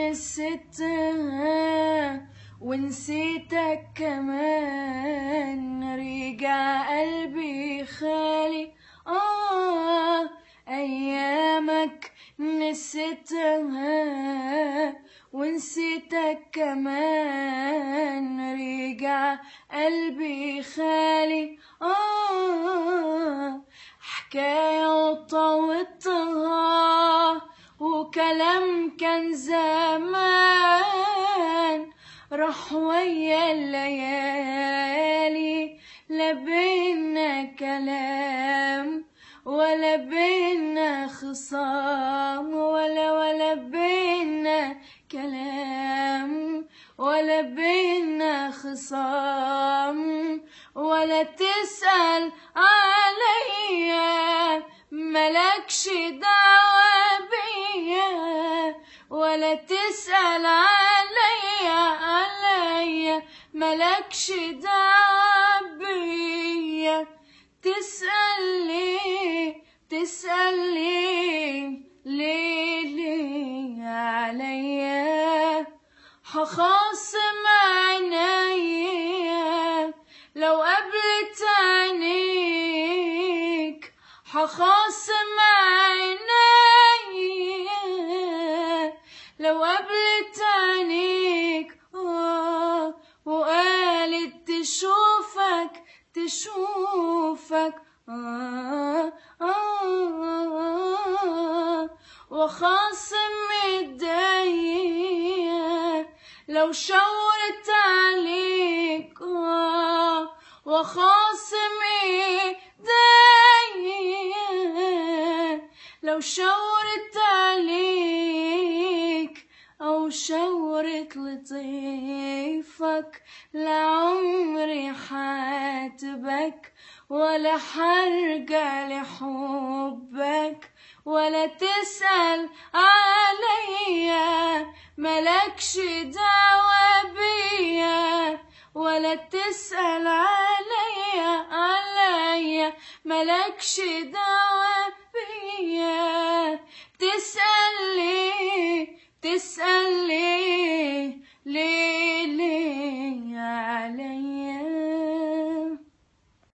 نسيتها ونسيتك كمان، رجع قلبي خالي أيامك نسيتها ونسيتك كمان، رجع قلبي خالي حكاية وطوتها وكلام كان زمان، راح ويا الليالي لا بينا كلام ولا بينا خصام، ولا بينا كلام ولا بينا خصام، ولا تسأل عليا ملكش دعوة بيا، ولا تسأل عليا ملكش دعوة بيا، تسأل ليه عليا، هخاصم عينيا لو قابلت عينيك، هخاصم عينيا لو قابلت عينيك وقالت تشوفك وخاصم ايديا لو شاورت عليك، وخاصم ايديا لو شاورت عليك أو شاورت لطيفك، لعمري حاتبك ولا حرجع لحبك، ولا تسأل عليا ملكش دعوة بيا، ولا تسأل عليا ملكش دعوة بيا، تسأل ليه